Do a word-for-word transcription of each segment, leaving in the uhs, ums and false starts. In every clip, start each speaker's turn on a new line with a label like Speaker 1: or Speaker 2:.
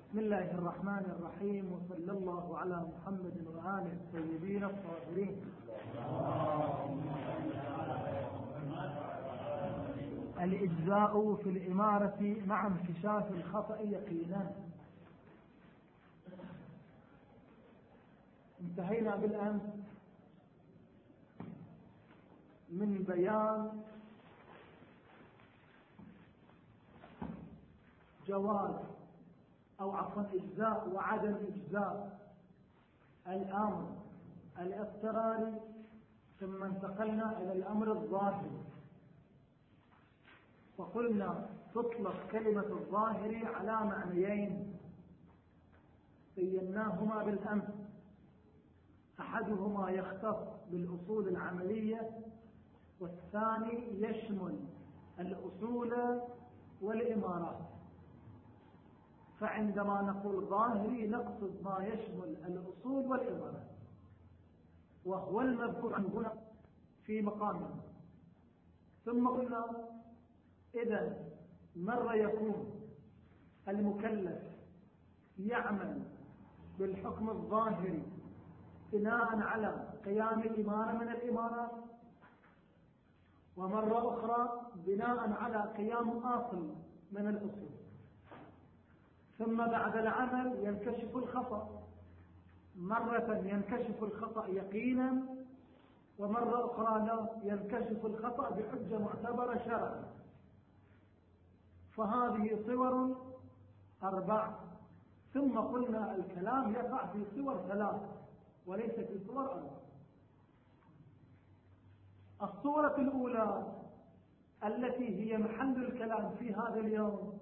Speaker 1: بسم الله الرحمن الرحيم، وصلى الله على محمد وآله الطيبين الطاهرين. الإجزاء في الإمارة مع انكشاف الخطأ يقينا. انتهينا بالأمس من بيان جواز أو عفوا إجزاء وعدم إجزاء الأمر الاضطراري، ثم انتقلنا إلى الأمر الظاهري، وقلنا تطلق كلمة الظاهري على معنيين بيناهما بالأمس. أحدهما يختص بالأصول العملية، والثاني يشمل الأصول والإمارات. فعندما نقول ظاهري نقصد ما يشمل الأصول والإمارات، وهو المذكور هنا في مقامنا. ثم قلنا إذا مرة يكون المكلف يعمل بالحكم الظاهري بناء على قيام الإمارة من الإمارات، ومرة أخرى بناء على قيام أصل من الأصول، ثم بعد العمل ينكشف الخطأ. مرة ينكشف الخطأ يقينا، ومرة أخرى لا ينكشف الخطأ بحجة معتبرة شرعا. فهذه صور أربع. ثم قلنا الكلام يقع في صور ثلاث وليس في صور أربع. الصورة الأولى التي هي محل الكلام في هذا اليوم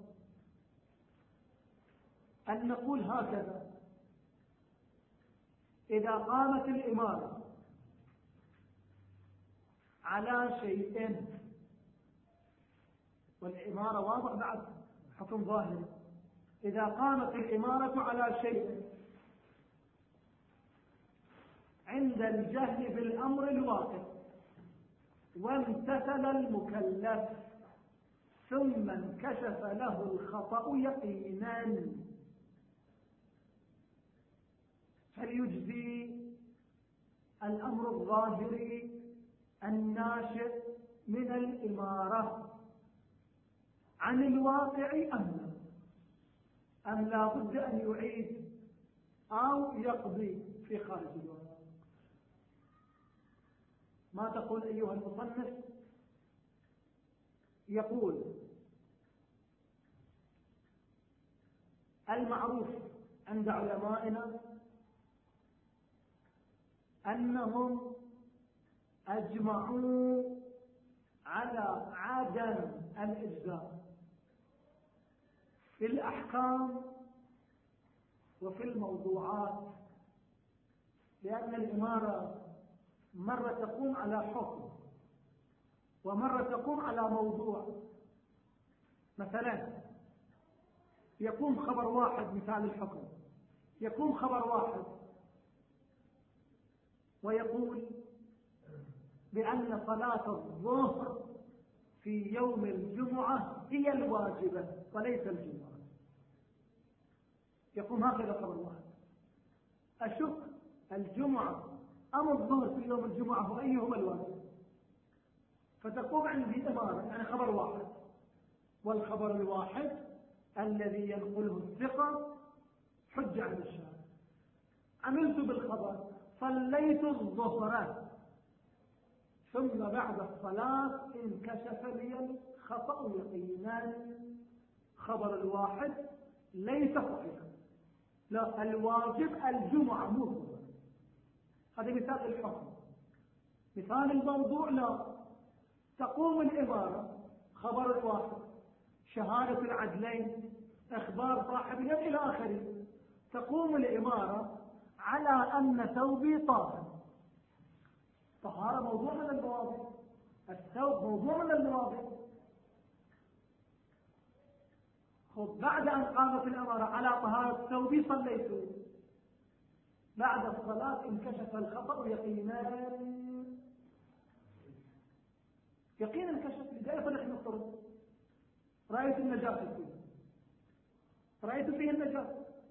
Speaker 1: أن نقول هكذا: إذا قامت الإمارة على شيء، والإمارة واضح بعد حكم ظاهري، إذا قامت الإمارة على شيء عند الجهل بالأمر الواقع وامتثل المكلف ثم انكشف له الخطأ يقينا، فليجزي الأمر الظاهري الناشئ من الإمارة عن الواقع أم لا؟ أم لا بد أن يعيد أو يقضي في خارج الواقع؟ ما تقول أيها المصنف؟ يقول: المعروف عند علمائنا أنهم أجمعوا على عدم الإجزاء في الأحكام وفي الموضوعات، لأن الإمارة مرة تقوم على حكم ومرة تقوم على موضوع. مثلا يقوم خبر واحد، مثال الحكم، يقوم خبر واحد ويقول بأن صلاة الظهر في يوم الجمعة هي الواجبة وليس الجمعة. يقوم هكذا خبر واحد. أشك الجمعة أم الظهر في يوم الجمعة وأيهما الواجب؟ فتقوم عندي إمارة، يعني خبر واحد، والخبر الواحد الذي ينقله الثقة حجة عند الشارع. عملت بالخبر صليت الظهر، ثم بعد الصلاة انكشف لي الخطأ يقينا. خبر الواحد ليس صحيحا، لا، الواجب الجمعة مو الظهر. هذا مثال الحكم. مثال الموضوع: لا، تقوم الإمارة خبر الواحد، شهادة العدلين، إخبار صاحب اليد إلى آخره. تقوم الإمارة على أن ثوبي طاهر. طهارة موضوع من المواضيع، الثوب موضوع من المواضيع. خب بعد أن قامت الأمارة على طهارة ثوبي صليت، بعد الصلاة انكشف الخطأ يقينا. يقينا انكشف. لذلك نحن نفترض رأيت النجاسة فيه، رأيت فيه النجاسة،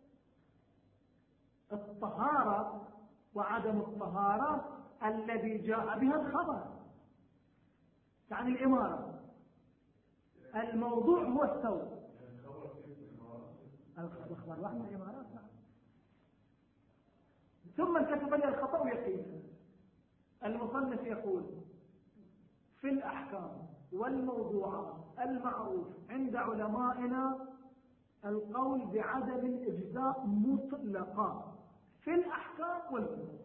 Speaker 1: الطهارة وعدم الطهارة الذي جاء بها الخبر، يعني الإمارة. الموضوع هو الثوب. الخبر واحد من الإمارات. ثم انكشف لي الخطأ يقينا. المصنف يقول في الأحكام والموضوعات المعروف عند علمائنا القول بعدم الإجزاء مطلقا في الأحكام والموضوعات،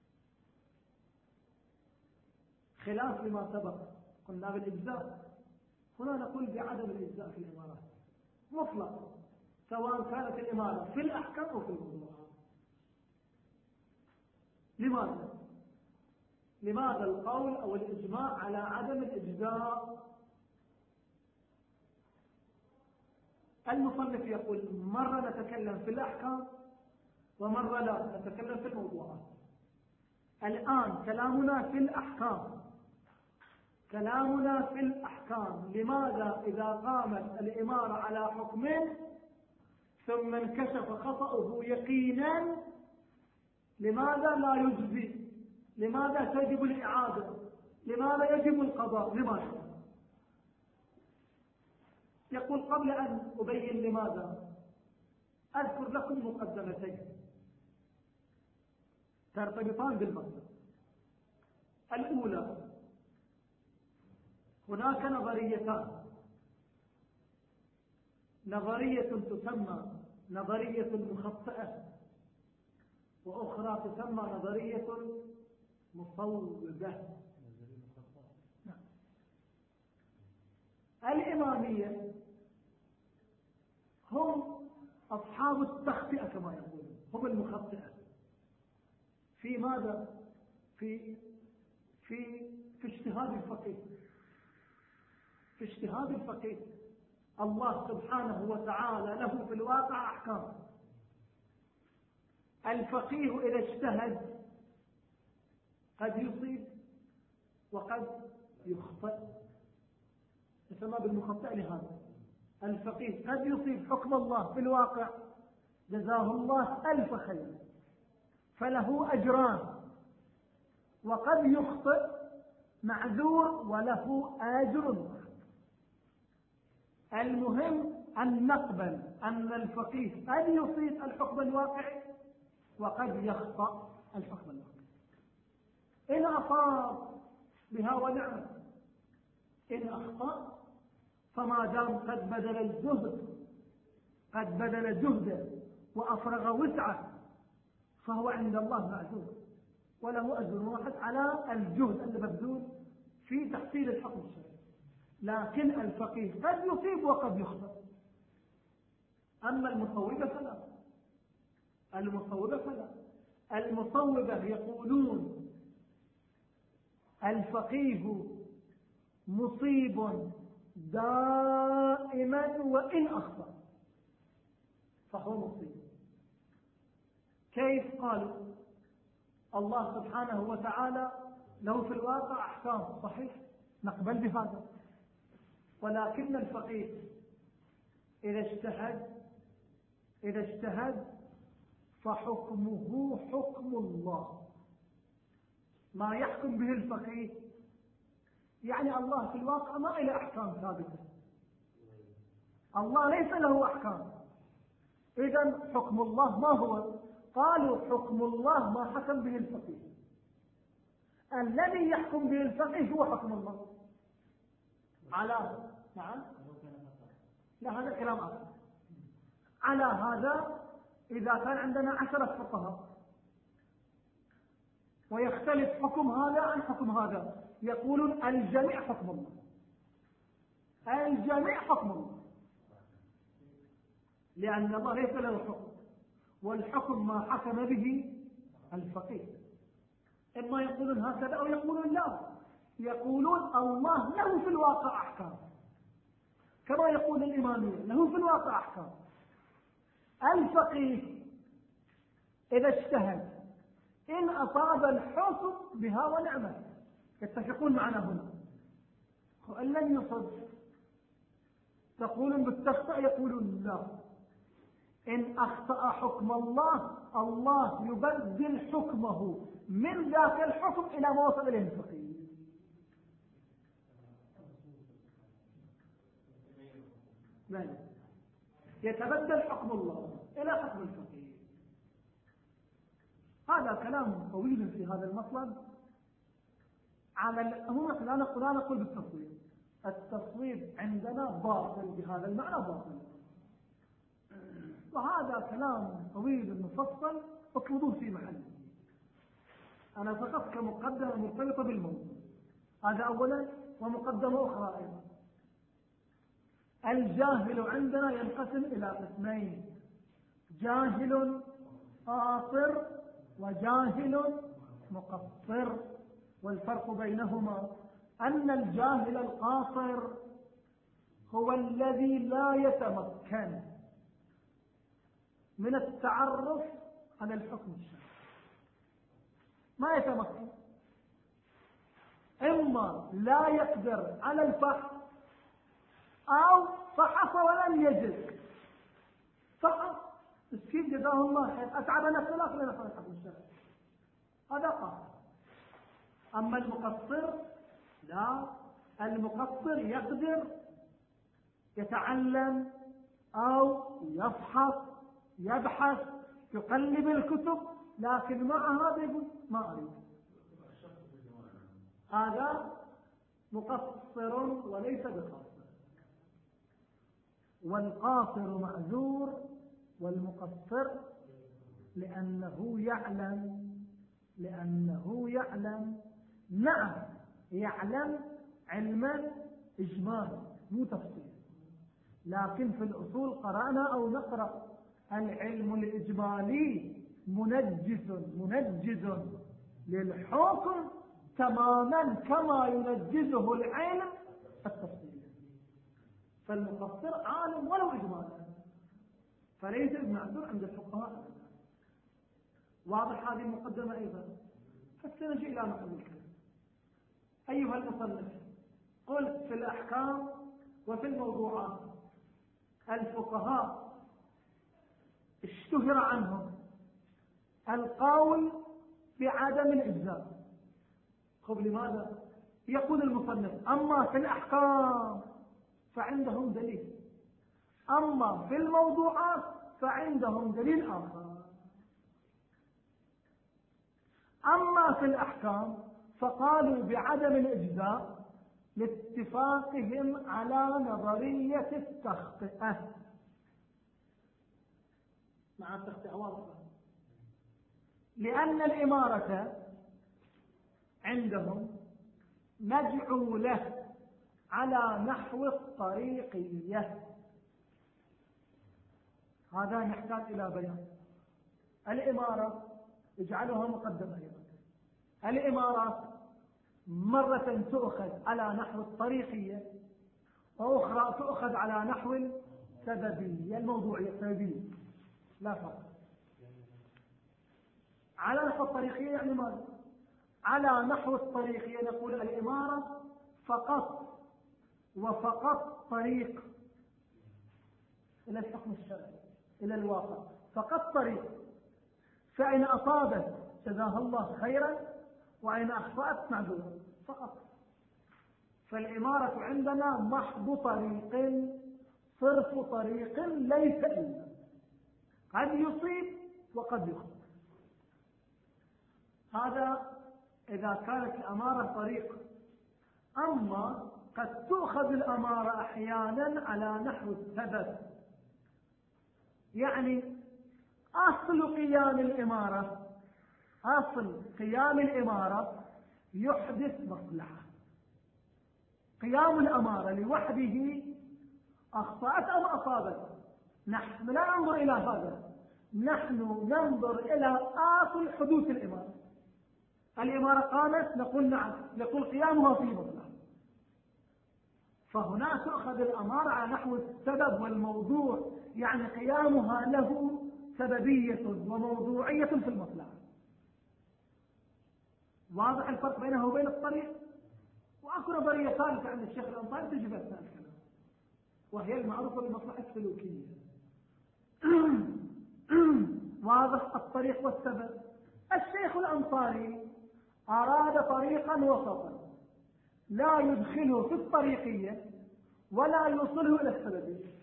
Speaker 1: خلاف لما سبق قلنا بالإجزاء. هنا نقول بعدم الإجزاء في الإمارات مطلقا، سواء كانت الإمارة في الأحكام أو في الموضوعات. لماذا؟ لماذا القول أو الإجماع على عدم الإجزاء؟ المصنف يقول مرة نتكلم في الأحكام ومرة لا نتكلم في الموضوعات. الآن كلامنا في الأحكام، كلامنا في الأحكام. لماذا إذا قامت الإمارة على حكمه ثم انكشف خطأه يقينا لماذا لا يجزي؟ لماذا تجب الإعادة؟ لماذا يجب القضاء؟ لماذا؟ يقول قبل أن أبين لماذا أذكر لكم مقدمتين ترتبطان بالمسألة. الأولى، هناك نظريتان، نظرية تسمى نظرية مخطئة وأخرى تسمى نظرية مصوبة. الإمامية هم أصحاب التخطئة كما يقولون، هم المخطئة في ماذا؟ في في في اجتهاد الفقيه، في اجتهاد الفقيه. الله سبحانه وتعالى له في الواقع أحكام. الفقيه إذا اجتهد قد يصيب وقد يخطئ، يسمى بالمخطئ. لهذا الفقيه قد يصيب حكم الله في الواقع جزاه الله ألف خير فله أجران، وقد يخطئ معذور وله أجر واحد. المهم أن نقبل أن الفقيه قد يصيب الحكم الواقعي وقد يخطأ الحكم الواقعي. إن أصاب بها ونعمة، إن أخطأ فما دام قد بذل الجهد قد بذل جهده وأفرغ وسعه فهو عند الله معذور وله أجر واحد على الجهد المبذول في تحصيل الحكم الشرعي. لكن الفقيه قد يصيب وقد يخطئ. أما المصوبة فلا، المصوبة فلا المصوبة يقولون الفقيه مصيب دائما وإن أخطأ فهو مصيب. كيف؟ قالوا الله سبحانه وتعالى له في الواقع أحكام، صحيح نقبل بهذا، ولكن الفقيه إذا اجتهد إذا اجتهد فحكمه حكم الله. ما يحكم به الفقيه يعني الله في الواقع ما له أحكام ثابتة، الله ليس له أحكام. إذن حكم الله ما هو؟ قالوا حكم الله ما حكم به الفقيه. الذي يحكم به الفقيه هو حكم الله على نعم لا هذا كلام آخر. على هذا إذا كان عندنا عشرة فقهاء ويختلف حكم هذا عن حكم هذا، يقولون الجميع حكم الله، الجميع حكم الله، لأن الله ليس له حكم، والحكم ما حكم به الفقيه. إما يقولون هكذا أو يقولون لا، يقولون الله له في الواقع أحكام كما يقول الإمامية له في الواقع أحكام. الفقيه إذا اجتهد إن أصاب الحكم بها ونعمة، يتفقون معنا هنا. وإن لم يصب تقولون بالتخطئ، يقولون لا، إن أخطأ حكم الله الله يبدل حكمه من ذاك الحكم إلى ما وصل إليه الفقيه. يتبدل حكم الله إلى حكم الفقيه. هذا كلام طويل في هذا المطلب. على هو لا نقول لا نقول بالتصويب. التصويب عندنا باطل بهذا المعنى باطل، وهذا كلام طويل مفصل اطلبوه في محله. أنا فقط كمقدمة مرتبطة بالموضوع هذا أولا. ومقدمة أخرى أيضا، الجاهل عندنا ينقسم إلى قسمين: جاهل قاصر وجاهل مقصر. والفرق بينهما أن الجاهل القاصر هو الذي لا يتمكن من التعرف على الحكم الشرعي، ما يتمكن، إما لا يقدر على الفحص أو فحص ولم يجد فحص مسكين جزاه الله خير أتعب نفسه لا خلينا نفعل الحكم الشرعي، هذا قاصر. أما المقصر لا، المقصر يقدر يتعلم أو يفحص يبحث يقلب الكتب، لكن مع هذا يقول ما أريد. هذا مقصر وليس بقاصر. والقاصر معذور والمقصر لأنه يعلم لأنه يعلم نعم يعلم علما إجمالا مو تفصيل، لكن في الأصول قرأنا أو نقرأ العلم الإجمالي منجز منجز للحكم تماما كما ينجزه العلم التفصيلي. فالمقصر عالم ولو إجمالا، فليس بمعذور عند الفقهاء. واضح هذه المقدمة أيضا. فسنجي إلى محل الكلام. أيها المصنف، قلت في الأحكام وفي الموضوعات الفقهاء اشتهر عنهم القول بعدم الإجزاء. خب لماذا؟ يقول المصنف: أما في الأحكام فعندهم دليل، أما في الموضوعات فعندهم دليل آخر. أما في الأحكام فقالوا بعدم الإجزاء لاتفاقهم على نظرية التخطئة. مع التخطئة واضحة، لأن الإمارة عندهم مجعولة على نحو الطريقية. هذا نحتاج إلى بيان. الإمارة اجعلها مقدمة أيضا. الإمارات مرة تؤخذ على نحو الطريقية وأخرى تؤخذ على نحو السببية الموضوعية السببية، لا فرق. على نحو الطريقية يعني ماذا؟ على نحو الطريقية نقول الإمارة فقط وفقط طريق إلى الحكم الشرعي، إلى الواقع، فقط طريق. فإن أصابت جزاها الله خيرا وإن أخطأت معذورا فقط. فالإمارة عندنا محض طريق، صرف طريق، ليس إلا قد يصيب وقد يخطئ. هذا إذا كانت الأمارة طريق. أما قد تؤخذ الأمارة أحيانا على نحو السبب، يعني أصل قيام الإمارة أصل قيام الإمارة يحدث مصلحة. قيام الأمارة لوحده أخطأت أم أصابت، نحن لا ننظر إلى هذا، نحن ننظر إلى أصل حدوث الإمارة. الإمارة قامت نقول نعم، يقول قيامها في مصلحة. فهنا تأخذ الأمارة على نحو السبب والموضوع، يعني قيامها له سببية وموضوعية في المصلحة. واضح الفرق بينه وبين الطريق. وأكو نظرية ثالثة عند الشيخ الأنصاري تجب أثناء الكلام، وهي المعروفة بالمصلحة السلوكية. واضح الطريق والسبب. الشيخ الأنصاري أراد طريقا وسطا لا يدخله في الطريقية ولا يوصله إلى السببية.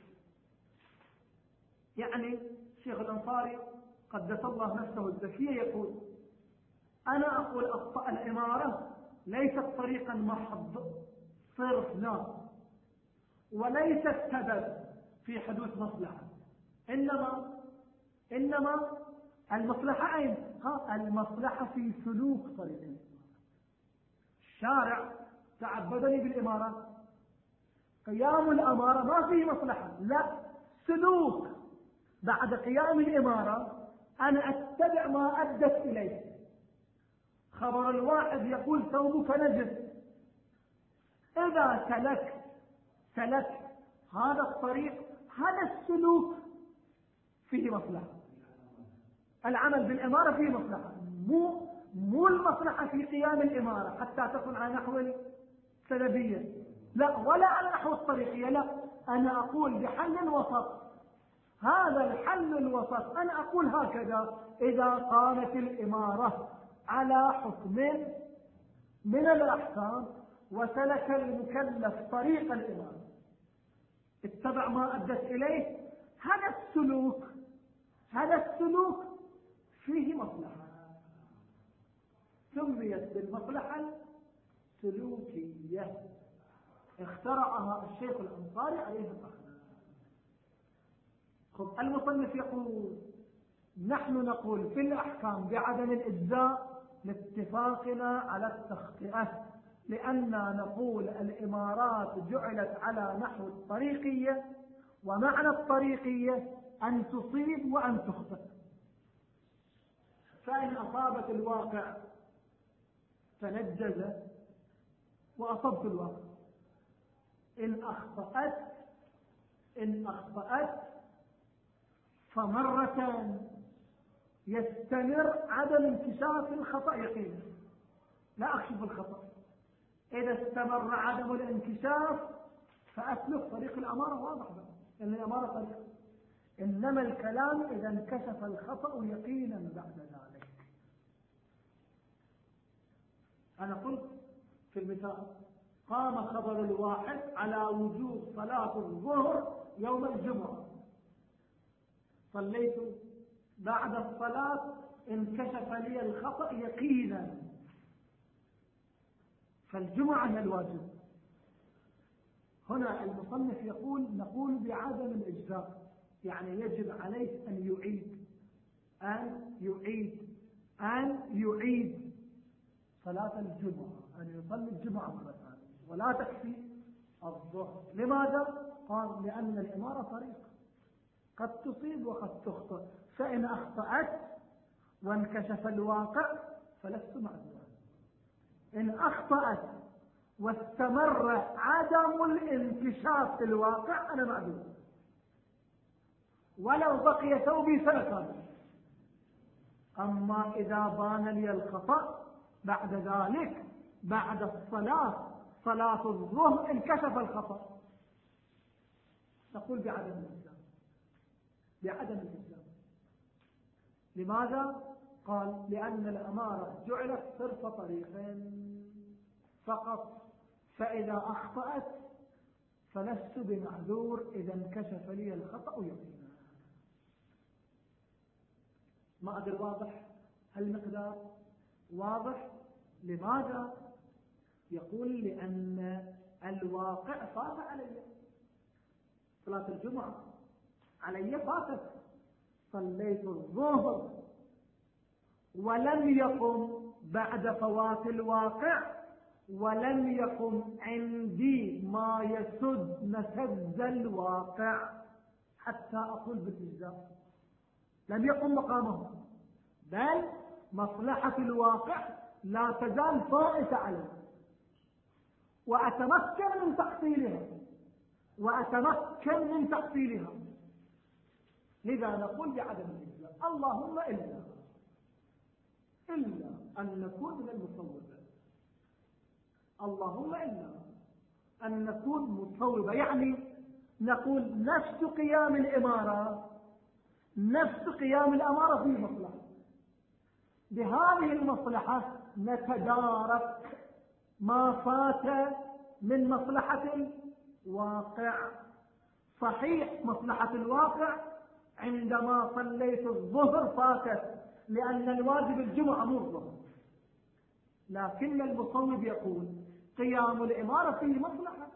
Speaker 1: يعني الشيخ الأنصاري قدس الله نفسه الزكية يقول: أنا أقول الإمارة ليست طريقا محض صرف، لا، وليست سبب في حدوث مصلحة، إنما إنما المصلحة أين؟ ها، المصلحة في سلوك طريق. الشارع تعبدني بالإمارة، قيام الأمارة ما فيه مصلحة، لا، سلوك. بعد قيام الإمارة أنا أتبع ما أدت إليه. خبر الواحد يقول ثوبك نجس، إذا سلك سلك هذا الطريق، هذا السلوك فيه مصلحة. العمل بالإمارة فيه مصلحة، مو مو المصلحة في قيام الإمارة حتى تكون على نحو السببية، لا، ولا على نحو الطريقية، لا. أنا أقول بحل وسط. هذا الحل الوسط أنا أقول هكذا: إذا قامت الإمارة على حكم من الأحكام وسلك المكلف طريق الإمارة، اتبع ما أدت إليه، هذا السلوك هذا السلوك فيه مصلحة، سميت بالمصلحة السلوكية، اخترعها الشيخ الأنصاري عليه الرحمة. خب، المصنف يقول: نحن نقول في الأحكام بعدم الإجزاء لاتفاقنا على التخطئة، لأننا نقول الإمارات جعلت على نحو الطريقية، ومعنى الطريقية أن تصيب وأن تخطئ. فإن أصابت الواقع تنجز وأصبت الواقع، إن أخطأت إن أخطأت فمرة يستمر عدم انكشاف الخطأ يقينا، لا أكشف الخطأ. إذا استمر عدم الانكشاف فأسلك طريق الأمارة، واضح بقى إن الأمارة طريق. إنما الكلام إذا انكشف الخطأ يقينا بعد ذلك. أنا قلت في المثال: قام خبر الواحد على وجوب صلاة الظهر يوم الجمعة، صليت، بعد الصلاة انكشف لي الخطأ يقينا، فالجمعة هي الواجب. هنا المصنف يقول: نقول بعدم الإجزاء، يعني يجب عليه أن يعيد أن يعيد أن يعيد صلاة الجمعة، أن يصلي الجمعة مرة ثانية، ولا تكفي الظهر. لماذا؟ قال: لأن الإمارة طريق، قد تصيب وقد تخطئ، فإن أخطأت وانكشف الواقع فلست معذورا، إن أخطأت واستمر عدم الانكشاف في الواقع أنا معذور، ولو بقي ثوبي سنة كاملة. أما إذا بان لي الخطأ بعد ذلك، بعد الصلاة، صلاة الظهر، انكشف الخطأ، نقول بعدم الإجزاء، بعدم الإجزاء. لماذا؟ قال: لأن الأمارة جعلت صرف طريق فقط، فإذا أخطأت فلست بمعذور إذا انكشف لي الخطأ يقينا. ما أدري واضح هالمقدار؟ واضح. لماذا؟ يقول: لأن الواقع فات علي، صلاة الجمعة علي فاتت، صليت الظهر ولم يقم بعد فوات الواقع، ولم يقم عندي ما يسد مسد الواقع حتى أقول بالإجزاء، لم يقم مقامه، بل مصلحة الواقع لا تزال فائتة عليه، وأتمكن من تحصيلها وأتمكن من تحصيلها. لذا نقول بعدم الإجزاء. اللهم إلا إلا أن نكون من المصوبة، اللهم إلا أن نكون مصوبة، يعني نقول نفس قيام الإمارة نفس قيام الأمارة فيه مصلحة. بهذه المصلحة نتدارك ما فات من مصلحة الواقع. صحيح مصلحة الواقع عندما صليت الظهر فاتت، لأن الواجب الجمعة مو الظهر، لكن المصوب يقول قيام الإمارة فيه مصلحة.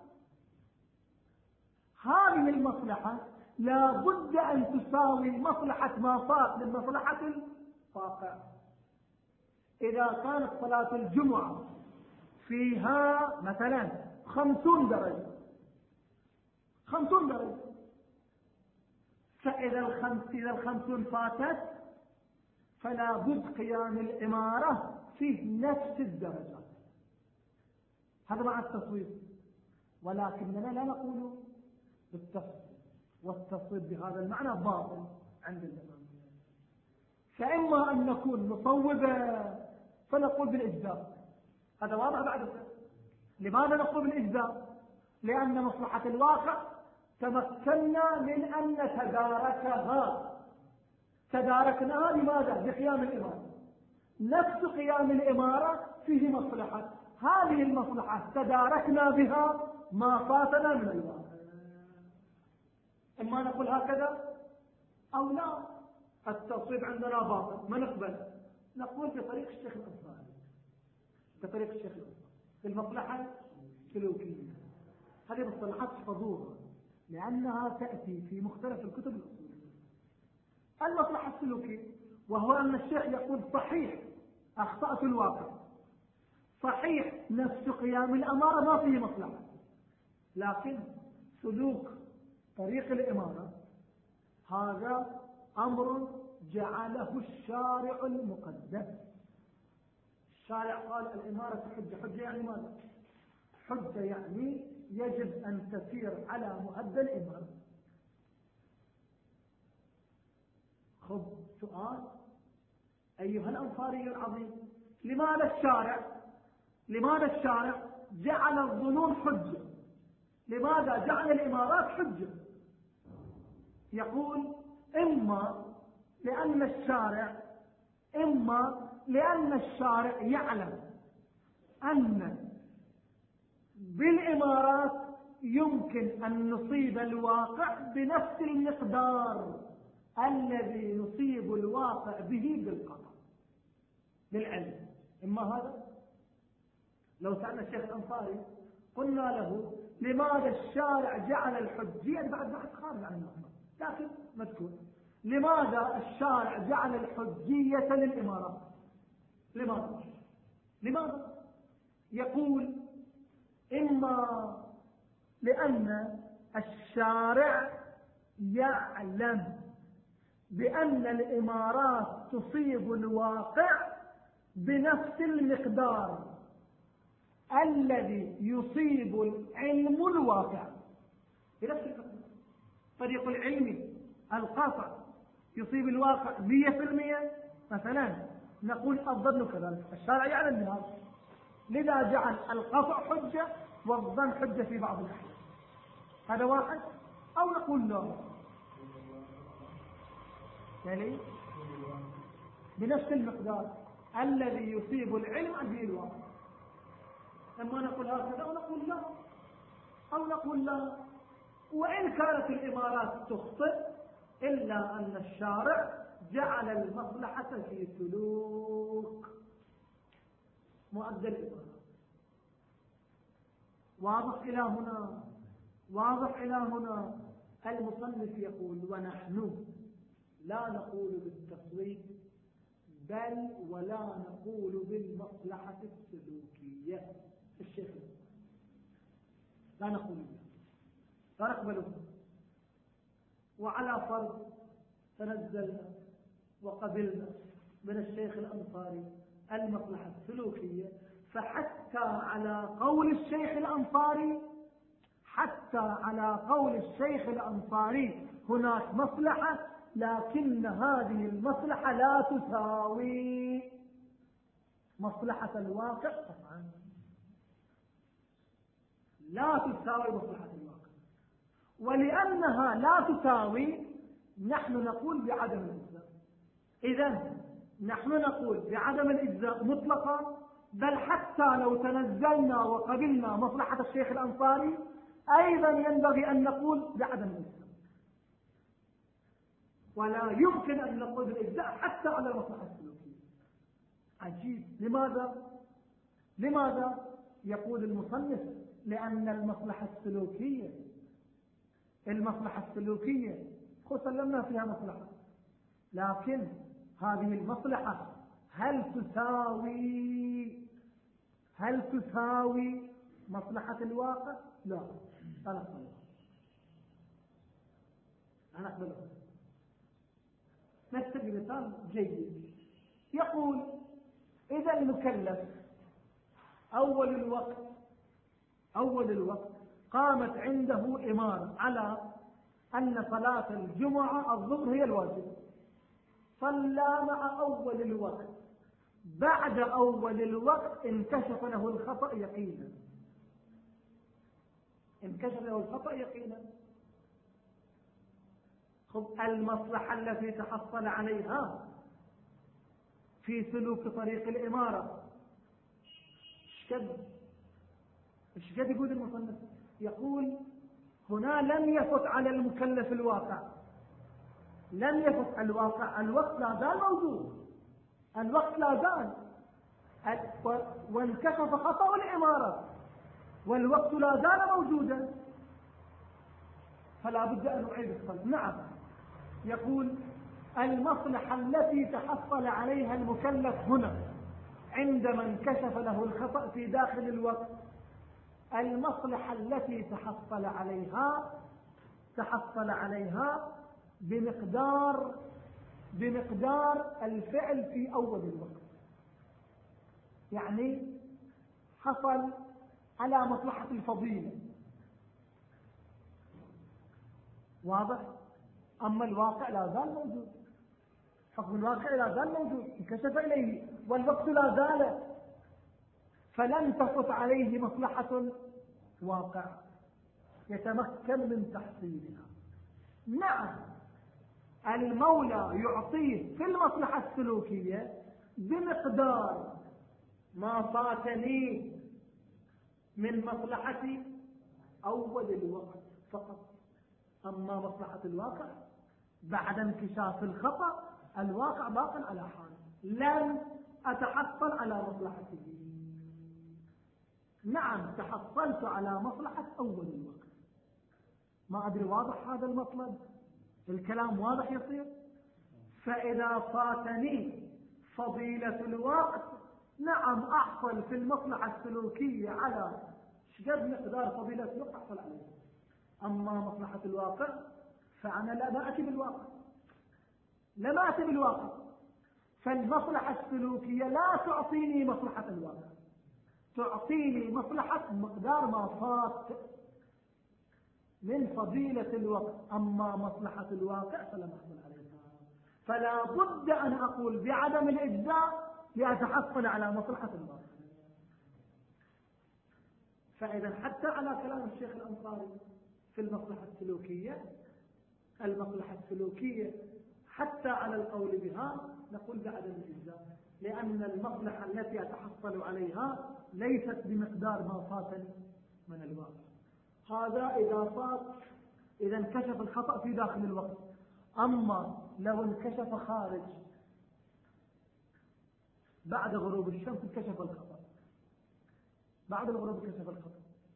Speaker 1: هذه المصلحة لا بد أن تساوي مصلحة ما فات من مصلحة الواقع. إذا كانت صلاة الجمعة فيها مثلا خمسون درجة خمسون درجة فإذا الخمس إذا الخمسون فاتت فلا بد قيام الإمارة فيه نفس الدرجات. هذا مع التصويب، ولكننا لا نقول بالتصويب، والتصويب بهذا المعنى باطل عند الإمام. فإما أن نكون مصوبا فنقول بالإجزاء، هذا واضح بعد ذلك. لماذا نقول بالإجزاء؟ لأن مصلحة الواقع تمكنا من أن نتداركها. تداركناها لماذا؟ بقيام الإمارة. نفس قيام الإمارة فيه مصلحة، هذه المصلحة تداركنا بها ما فاتنا من الواقع. إما نقول هكذا أو لا. التصويب عندنا باطل، ما نقبل. نقول بطريق الشيخ الأنصاري، بطريق الشيخ الأنصاري في المصلحة السلوكية. هذه مصطلحات حضورها لأنها تأتي في مختلف الكتب الأصولية. المصلحة السلوكية، وهو أن الشيخ يقول صحيح أخطأت الواقع، صحيح نفس قيام الأمارة ما فيه مصلحة، لكن سلوك طريق الإمارة هذا أمر جعله الشارع المقدس. الشارع قال الإمارة حجة. حجة يعني ماذا؟ حجة يعني يجب أن تسير على مؤدى الإمارة. خذ سؤال أيها الأنصاري العظيم، لماذا الشارع لماذا الشارع جعل الظنون حجة؟ لماذا جعل الإمارات حجة؟ يقول إما لأن الشارع إما لأن الشارع يعلم أن بالإمارات يمكن أن نصيب الواقع بنفس المقدار الذي نصيب الواقع به بالقطع بالعلم. إما هذا. لو سألنا الشيخ الأنصاري قلنا له لماذا الشارع جعل الحجية، بعد بحث خارج عن النقطة لكن مذكور، لماذا الشارع جعل الحجية للإمارات؟ لماذا؟ لماذا؟ يقول إما لأن الشارع يعلم بأن الإمارات تصيب الواقع بنفس المقدار الذي يصيب العلم الواقع بنفس المقدار. طريق العلم القاطع يصيب الواقع مية في المية مثلا، نقول الظن كذلك. الشارع يعلم بهذا، لذا جعل القطع حجة والظن حجة في بعض الأحيان. هذا واحد. أو نقول لا، يعني بنفس المقدار الذي يصيب العلم به الواقع. أما نقول هكذا أو نقول لا أو نقول لا. وإن كانت الإمارات تخطئ إلا أن الشارع جعل المصلحة في سلوك مؤدى الإمارة. واضح إلى هنا؟ واضح إلى هنا؟ المصنف يقول ونحن لا نقول بالتصويب بل ولا نقول بالمصلحة السلوكية. الشيخ لا نقول بها، لا نقبله. وعلى فرض تنزلنا وقبلنا من الشيخ الأنصاري المصلحة السلوكية، فحتى على قول الشيخ الأنصاري حتى على قول الشيخ الأنصاري هناك مصلحة، لكن هذه المصلحة لا تساوي مصلحة الواقع طبعا، لا تساوي مصلحة الواقع. ولأنها لا تساوي نحن نقول بعدم الإجزاء. إذن نحن نقول بعدم الإجزاء مطلقا، بل حتى لو تنزلنا وقبلنا مصلحة الشيخ الأنصاري أيضا ينبغي أن نقول بعدم الإجزاء، ولا يمكن أن نقول بالإجزاء حتى على المصلحة السلوكية. عجيب. لماذا؟ لماذا؟ يقول المصنف لأن المصلحة السلوكية المصلحة السلوكية سلمنا فيها مصلحة، لكن هذه المصلحة هل تساوي هل تساوي مصلحة الواقع؟ لا. أنا أقبل أنا أقبل نكتب مثال جيد. يقول إذا المكلف أول الوقت أول الوقت قامت عنده إمارة على أن صلاة الجمعة الظهر هي الواجب، صلى مع أول الوقت، بعد أول الوقت انكشف له الخطأ يقينا انكشف له الخطأ يقينا خب المصلحة التي تحصل عليها في سلوك طريق الإمارة اشكد اشكد يقول المصنف؟ يقول هنا لم يفت على المكلف الواقع، لم يفت الواقع، الوقت لا زال موجود، الوقت لا زال، وانكشف خطأ الإمارة والوقت لا زال موجودا، فلا بد أن نعيد الصلاة. نعم. يقول المصلحة التي تحصل عليها المكلف هنا عندما انكشف له الخطأ في داخل الوقت، المصلحة التي تحصل عليها تحصل عليها بمقدار بمقدار الفعل في أول الوقت، يعني حصل على مصلحة الفضيلة، واضح؟ أما الواقع لا زال موجود، حكم الواقع لا زال موجود، انكشف إليه والوقت لا زال، فلن تفت عليه مصلحة واقع يتمكن من تحصيلها. نعم، المولى يعطيه في المصلحة السلوكية بمقدار ما فاتني من مصلحة أول الوقت فقط، أما مصلحة الواقع بعد انكشاف الخطأ الواقع باق على حاله، لن أتحصل على مصلحته. نعم، تحصلت على مصلحة أول الوقت. ما أدري واضح هذا المطلب؟ الكلام واضح يصير؟ فإذا فاتني فضيلة الوقت نعم أحصل في المصلحة السلوكية على شقد مقدار فضيلة الوقت أحصل عليه، أما مصلحة الواقع فأنا لا نأتي بالواقع لا نأتي بالواقع فالمصلحة السلوكية لا تعطيني مصلحة الواقع، تعطيني مصلحة مقدار ما فات من فضيلة الوقت، أما مصلحة الواقع فلا محصل عليها. فلا بد أن أقول بعدم الإجزاء لأتحصل على مصلحة الواقع. فإذا حتى على كلام الشيخ الأنصاري في المصلحة السلوكية المصلحة السلوكية حتى على القول بها نقول بعدم الإجزاء، لأن المصلحة التي أتحصل عليها ليست بمقدار ما فاتني من الواقع. هذا إذا فات إذا انكشف الخطأ في داخل الوقت، أما لو انكشف خارج بعد غروب الشمس انكشف الخطأ، بعد الغروب انكشف الخطأ،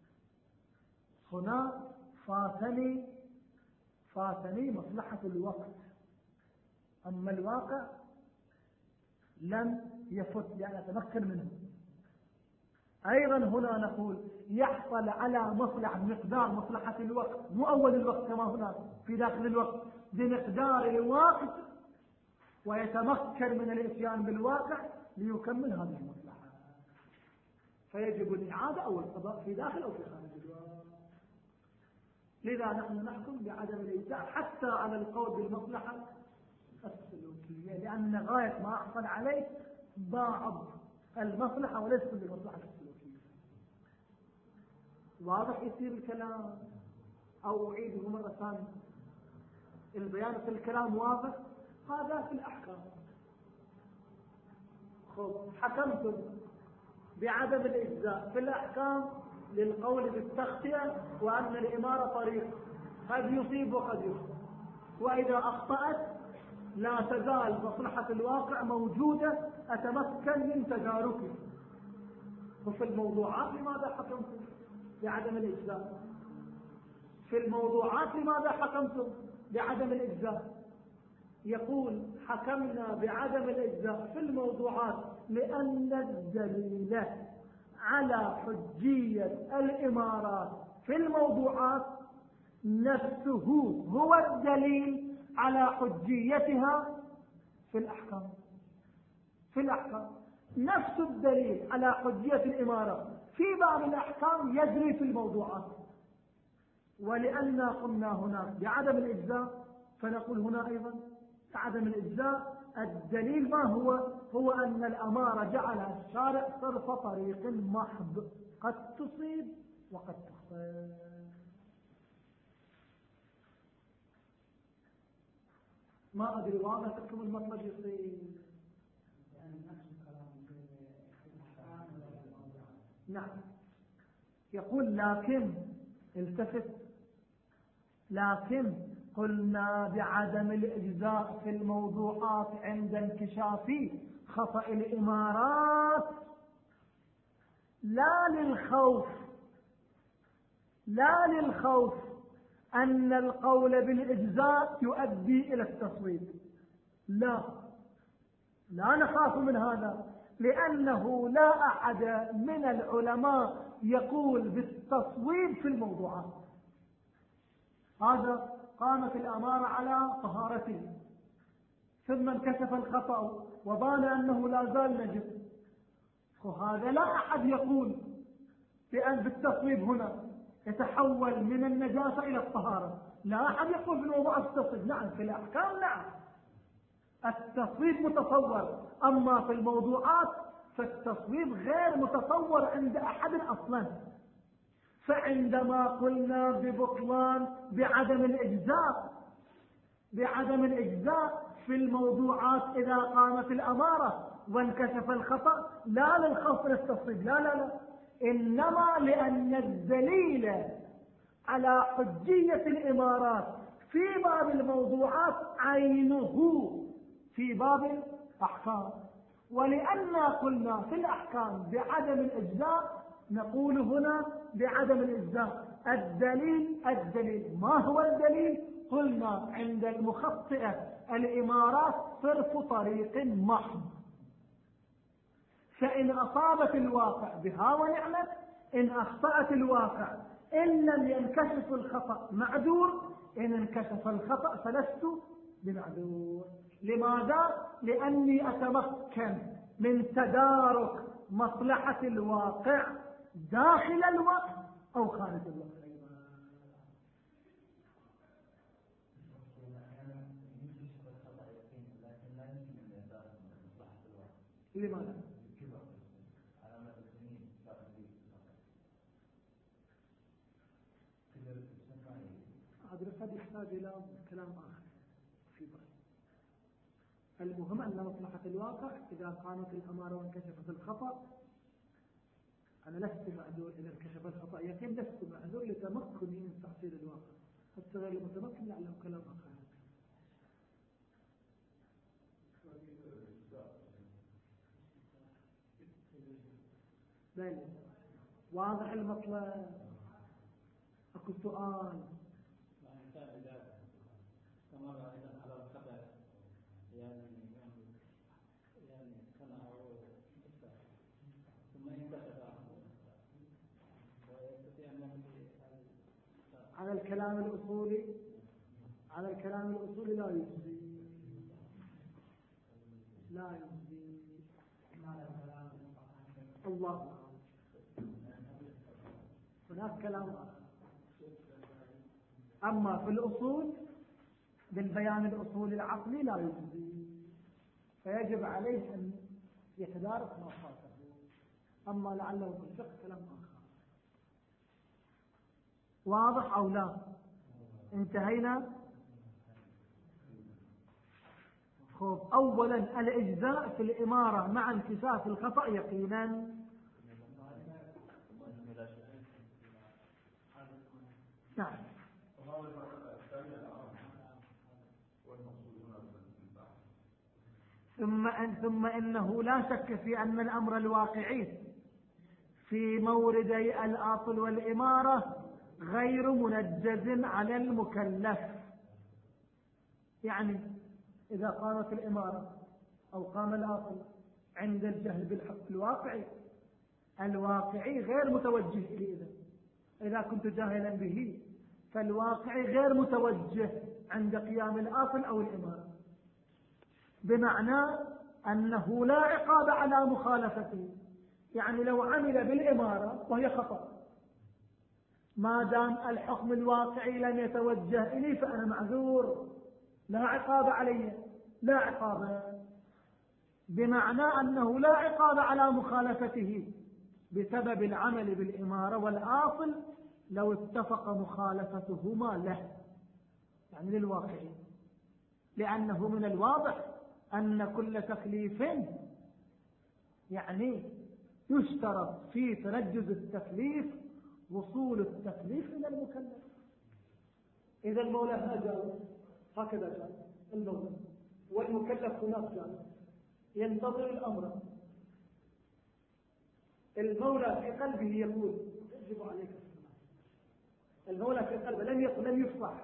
Speaker 1: هنا فاتني فاتني مصلحة الوقت، أما الواقع لم يفت يعني أتمكن منه. أيضا هنا نقول يحصل على مصلحة بمقدار مصلحة الوقت، مو أول الوقت كما هناك في داخل الوقت، بمقدار الوقت، ويتمكن من الاتيان بالواقع ليكمل هذه المصلحة، فيجب الإعادة أو القضاء في داخل أو في خارج الوقت. لذا نحن نحكم بعدم الإجزاء حتى على القول بالمصلحة السلوكية، لأن غاية ما أحصل عليه بعض المصلحة وليس كل المصلحة السلوكية. واضح يصير الكلام أو أعيده مرة ثانية؟ البيان في الكلام واضح. هذا في الأحكام. خب حكمتم بعدم الإجزاء في الأحكام للقول بالتغطية وأن الإمارة طريق قد يصيب وقد يخطئ، وإذا أخطأت لا تزال مصلحة الواقع موجودة أتمكن من تداركه. وفي الموضوعات لماذا حكمتم بعدم الإجزاء؟ في الموضوعات لماذا حكمتم بعدم الإجزاء؟ يقول حكمنا بعدم الإجزاء في الموضوعات لأن الدليل على حجية الإمارات في الموضوعات نفسه هو الدليل على حجيتها في الأحكام. في الأحكام نفس الدليل على حجية الإمارة في باب الأحكام يجري في الموضوعات. ولأننا قلنا هنا بعدم الإجزاء فنقول هنا أيضا عدم الإجزاء. الدليل ما هو؟ هو أن الأمارة جعل الشارع صرف طريق محض قد تصيب وقد تخطئ. ما أدري واضح لكم المطلب يصير. نعم. يقول لكن التفت، لكن قلنا بعدم الإجزاء في الموضوعات عند انكشاف خطأ الإمارات لا للخوف لا للخوف أن القول بالإجزاء يؤدي إلى التصويب. لا لا نخاف من هذا، لأنه لا أحد من العلماء يقول بالتصويب في الموضوعات. هذا قامت الأمارة على طهارته ثم انكشف الخطأ وبان أنه لا زال نجس، وهذا لا أحد يقول بأن بالتصويب هنا يتحول من النجاسة إلى الطهارة. لا أحد يقول في الموضوع التصويب. نعم في الأحكام نعم التصويب متصور، أما في الموضوعات فالتصويب غير متصور عند أحد أصلا. فعندما قلنا ببطلان بعدم الإجزاء بعدم الإجزاء في الموضوعات إذا قامت الأمارة وانكشف الخطأ لا للخوف من التصويب، لا لا لا، إنما لأن الدليل على حجية الإمارات في باب الموضوعات عينه في باب الأحكام. ولأن قلنا في الأحكام بعدم الإجزاء نقول هنا بعدم الإجزاء. الدليل الدليل ما هو الدليل؟ قلنا عند المخطئة الإمارات صرف طريق محض، فإن أصابت الواقع بها ونعمت، إن أخطأت الواقع إن لم ينكشف الخطأ معذور، إن انكشف الخطأ فلست بمعذور. لماذا؟ لأني أتمكن من تدارك مصلحة الواقع داخل الوقت أو خارج الوقت. لماذا؟ هذا قد يحتاج إلى كلام آخر في بعض. المهم أن مصلحة الواقع إذا قامت الأمارة وانكشفت الخطأ أنا لست معذور إذا انكشف الخطأ يقين، لست معذور لتمكني من تحصيل الواقع. حتى غير المتمكن لعله كلام آخر. بل واضح المطلب. أكو سؤال
Speaker 2: استمر أيضا على الخطأ يعني يعني صنعه ثم انكشف ويستطيع أن
Speaker 1: على الكلام الأصولي على الكلام الأصولي لا يجزي لا يجزي الله. هناك كلام آخر. أما في الأصول بالبيان الأصولي العقلي لا يجزي، فيجب عليه أن يتدارك ما فاته. أما لعله في الفقه كلام آخر. واضح أو لا؟ انتهينا. خب أولا الإجزاء في الإمارة مع انكشاف الخطأ يقينا. نعم. ثم أن ثم إنه لا شك في أن الأمر الواقعي في موردي الأصل والإمارة غير منجز على المكلف. يعني إذا قامت الإمارة أو قام الأصل عند الجهل بالحق الواقعي، الواقعي غير متوجه إليه. إذا إذا كنت جاهلا به فالواقعي غير متوجه عند قيام الأصل أو الإمارة، بمعنى أنه لا عقاب على مخالفته. يعني لو عمل بالإمارة وهي خطأ، ما دام الحكم الواقعي لم يتوجه إليه فأنا معذور، لا عقاب علي، لا عقاب، بمعنى أنه لا عقاب على مخالفته بسبب العمل بالإمارة والآصل لو اتفق مخالفتهما له، يعني للواقعي، لأنه من الواضح أن كل تكليف يعني يشترط في تنجز التكليف وصول التكليف إلى المكلف. إذا المولى هنا جاوز، هكذا جاوز المولى، والمكلف هناك جاوز، ينتظر الأمر. المولى في قلبه يقول يجب عليك السماع. المولى في قلبه لم يقل لم يفصح،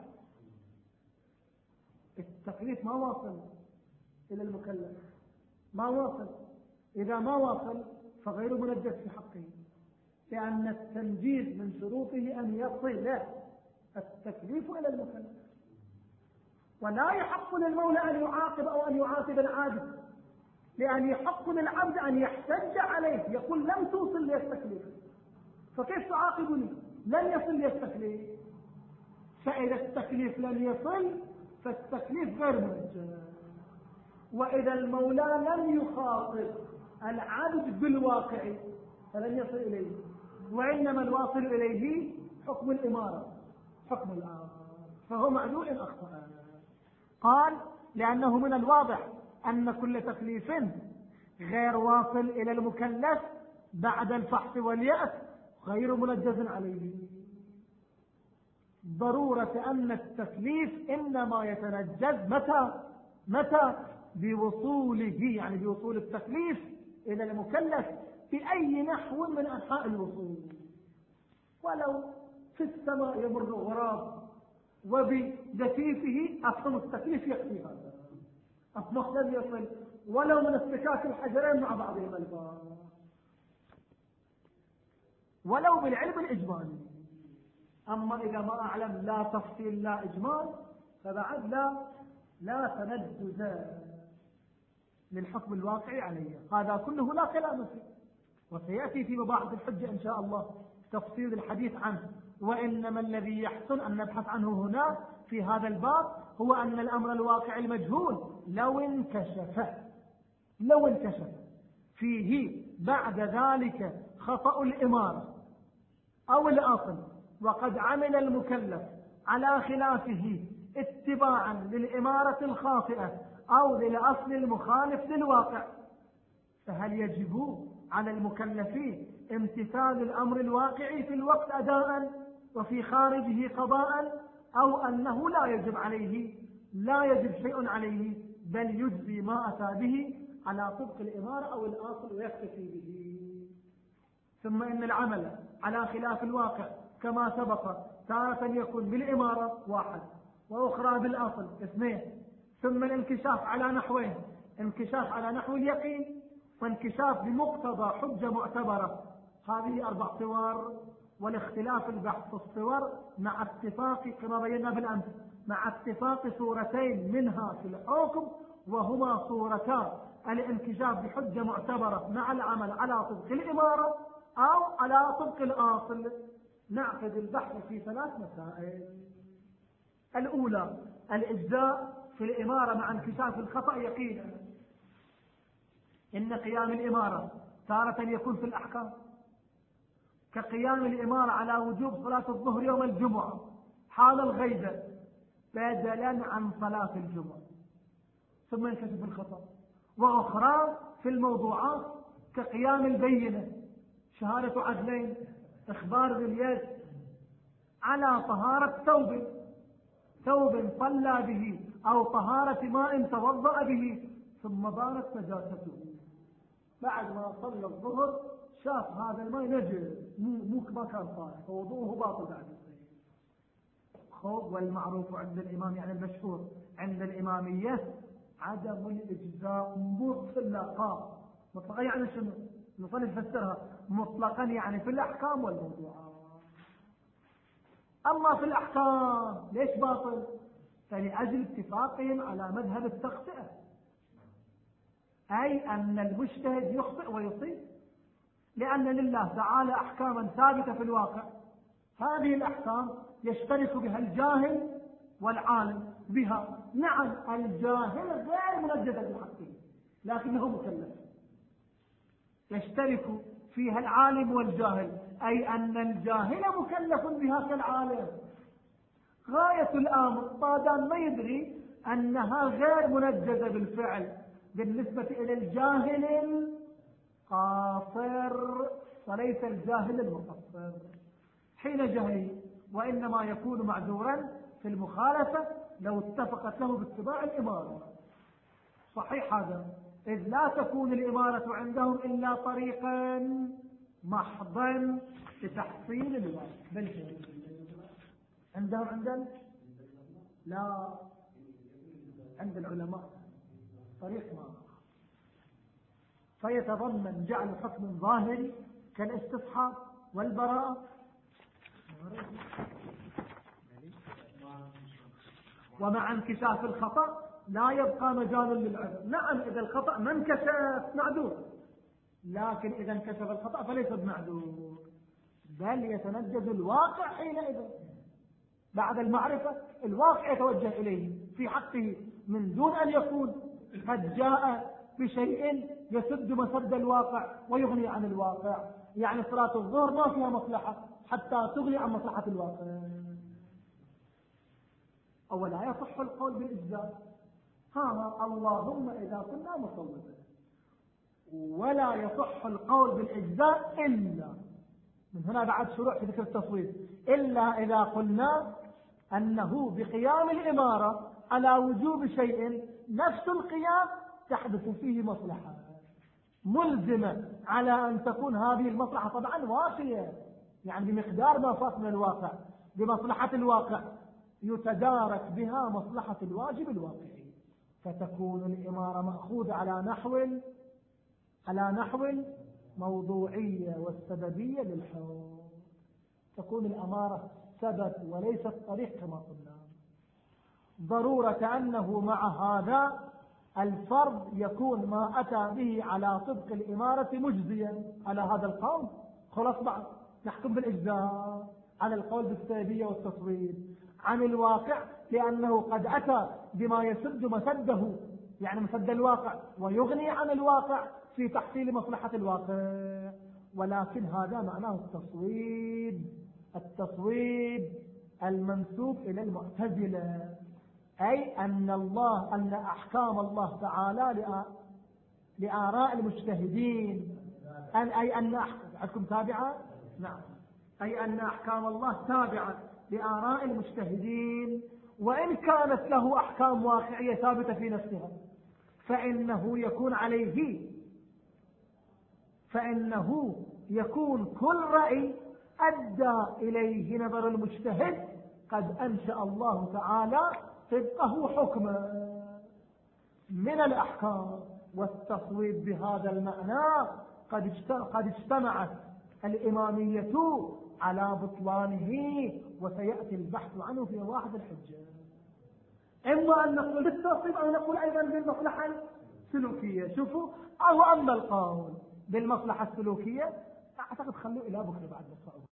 Speaker 1: التكليف ما واصل إلى المكلف، ما واصل. إذا ما واصل فغير منجز في حقه، لأن التنجيز من شروطه أن يصل التكليف إلى المكلف. ولا يحق للمولى أن يعاقب أو أن يعاقب العابد، لأن يحق للعبد أن يحتج عليه، يقول لم توصل لي التكليف فكيف تعاقبني؟ لم يصل لي التكليف. فإذا التكليف لم يصل فالتكليف غير منجز. وإذا المولى لم يخاطب العبد بالواقع فلن يصل إليه، وإنما الواصل إليه حكم الإمارة، حكم الآن، فهو معذور إن أخطأ. قال لأنه من الواضح أن كل تكليف غير واصل إلى المكلف بعد الفحص واليأس غير منجز عليه. ضرورة أن التكليف إنما يتنجز متى متى بوصوله، يعني بوصول التكليف إلى المكلف بأي نحو من أنحاء الوصول. ولو في السماء يمر غراب وبدفيفه أصل التكليف يكفي هذا، أصبح لم يصل ولو من اصطكاك الحجرين مع بعضهم البعض، ولو بالعلم الإجمالي. أما إذا ما أعلم لا تفصيل لا إجمال فبعد لا لا تنجز للحكم الواقعي عليه. هذا كله لا كلام فيه، وسيأتي في مباحث الحجة إن شاء الله تفصيل الحديث عنه. وإنما الذي يحسن أن نبحث عنه هنا في هذا الباب هو أن الأمر الواقعي المجهول لو انكشف لو انكشف فيه بعد ذلك خطأ الإمارة أو الأصل، وقد عمل المكلف على خلافه اتباعا للإمارة الخاطئة أو للأصل المخالف للواقع، فهل يجب على المكلفين امتثال الأمر الواقعي في الوقت أداء وفي خارجه قضاء، أو أنه لا يجب عليه لا يجب شيء عليه بل يجزي ما أتى به على طبق الإمارة أو الأصل ويكتفي به؟ ثم إن العمل على خلاف الواقع كما سبق تارة يكون بالإمارة واحد وأخرى بالأصل اثنين، ثم الانكشاف على نحوين: انكشاف على نحو اليقين وانكشاف بمقتضى حجة معتبرة. هذه أربع صور، والاختلاف البحث في الصور مع اتفاق كما بينا بالأمس مع اتفاق صورتين منها في الحكم، وهما صورتا الانكشاف بحجة معتبرة مع العمل على طبق الإمارة أو على طبق الأصل. نعقد البحث في ثلاث مسائل. الأولى الإجزاء في الإمارة مع انكشاف الخطأ يقينا. إن قيام الإمارة تارة يكون في الأحكام كقيام الإمارة على وجوب صلاة الظهر يوم الجمعة حال الغيبة بدلا عن صلاة الجمعة، ثم ينكشف الخطأ، وأخرى في الموضوعات كقيام البينة، شهادة عدلين، إخبار باليد على طهارة ثوب ثوب صلى به أو طهارة ماء توضأ به ثم بانت نجاسته، بعد ما صلى الظهر شاف هذا الماء نجس مو ما كان طاهر فوضوءه باطل بعد الصلاة. خوض والمعروف عند الإمام يعني المشهور عند الإمامية عدم الإجزاء مطلقا. مطلقا يعني شنو؟ نصلي نفسرها مطلقا يعني في الأحكام والموضوعات. أما في الأحكام ليش باطل؟ فلأجل اتفاقهم على مذهب التخطئة، أي أن المجتهد يخطئ ويصيب، لأن لله تعالى أحكاما ثابتة في الواقع، هذه الأحكام يشترك بها الجاهل والعالم بها. نعم الجاهل غير منجد بحقه لكنه مكلف، يشترك فيها العالم والجاهل، أي أن الجاهل مكلف بها كالعالم. غاية الأمر بعد ما يدري أنها غير منجزة بالفعل بالنسبة إلى الجاهل القاصر وليس الجاهل المقصر حين جهله، وإنما يكون معذورا في المخالفة لو اتفقت له باتباع الإمارة. صحيح هذا، إذ لا تكون الإمارة عندهم إلا طريقا محضا لتحصيل الواجب. عندهم عندنا لا، عند العلماء طريق ما فيتضمن جعل حكم ظاهري كالاستصحاب والبراءة، ومع انكشاف الخطأ لا يبقى مجال للعذر. نعم إذا الخطأ ما انكشف معذور، لكن إذا انكشف الخطأ فليس بمعذور، بل يتنجز الواقع حينئذ. بعد المعرفة الواقع يتوجه إليه في حقه من دون أن يكون قد جاء بشيء يسد مسد الواقع ويغني عن الواقع. يعني صلاة الظهر ما فيها مصلحة حتى تغني عن مصلحة الواقع. أولا يصح القول بالإجزاء، ها اللهم إذا كنا مصوبين، ولا يصح القول بالإجزاء إلا من هنا بعد شروع في ذكر التصويب، إلا إذا قلنا أنه بقيام الإمارة على وجوب شيء نفس القيام تحدث فيه مصلحة ملزمة على أن تكون هذه المصلحة طبعا وافية، يعني بمقدار ما فات من الواقع بمصلحة الواقع يتدارك بها مصلحة الواجب الواقعي، فتكون الإمارة مأخوذة على نحو على نحو موضوعية والسببية للحكم، تكون الأمارة سبب وليست طريق كما قلنا. ضرورة أنه مع هذا الفرض يكون ما أتى به على طبق الإمارة مجزيا على هذا القول. خلاص بعد نحكم بالإجزاء على القول بالسببية والتصويب عن الواقع، لأنه قد أتى بما يسد مسده يعني مسد الواقع ويغني عن الواقع في تحصيل مصلحة الواقع. ولكن هذا معناه التصويب التصويب المنسوب إلى المعتزلة، أي أن الله أن أحكام الله تعالى لآراء المجتهدين، أن أي أن أحكام تابعة نعم أي أن أحكام الله تابعة لآراء المجتهدين، وإن كانت له أحكام واقعية ثابتة في نفسها فإنه يكون عليه فإنه يكون كل رأي أدى إليه نظر المجتهد قد أنشأ الله تعالى طبقه حكما من الأحكام. والتصويب بهذا المعنى قد اجتمعت الإمامية على بطلانه، وسيأتي البحث عنه في واحد الحجة. إما أن نقول بالتصويب أو نقول أيضا بالمصلحة السلوكية. شوفوا، أو أما القول بالمصلحة السلوكية أعتقد خلوه إلى بكرة بعد الصعود.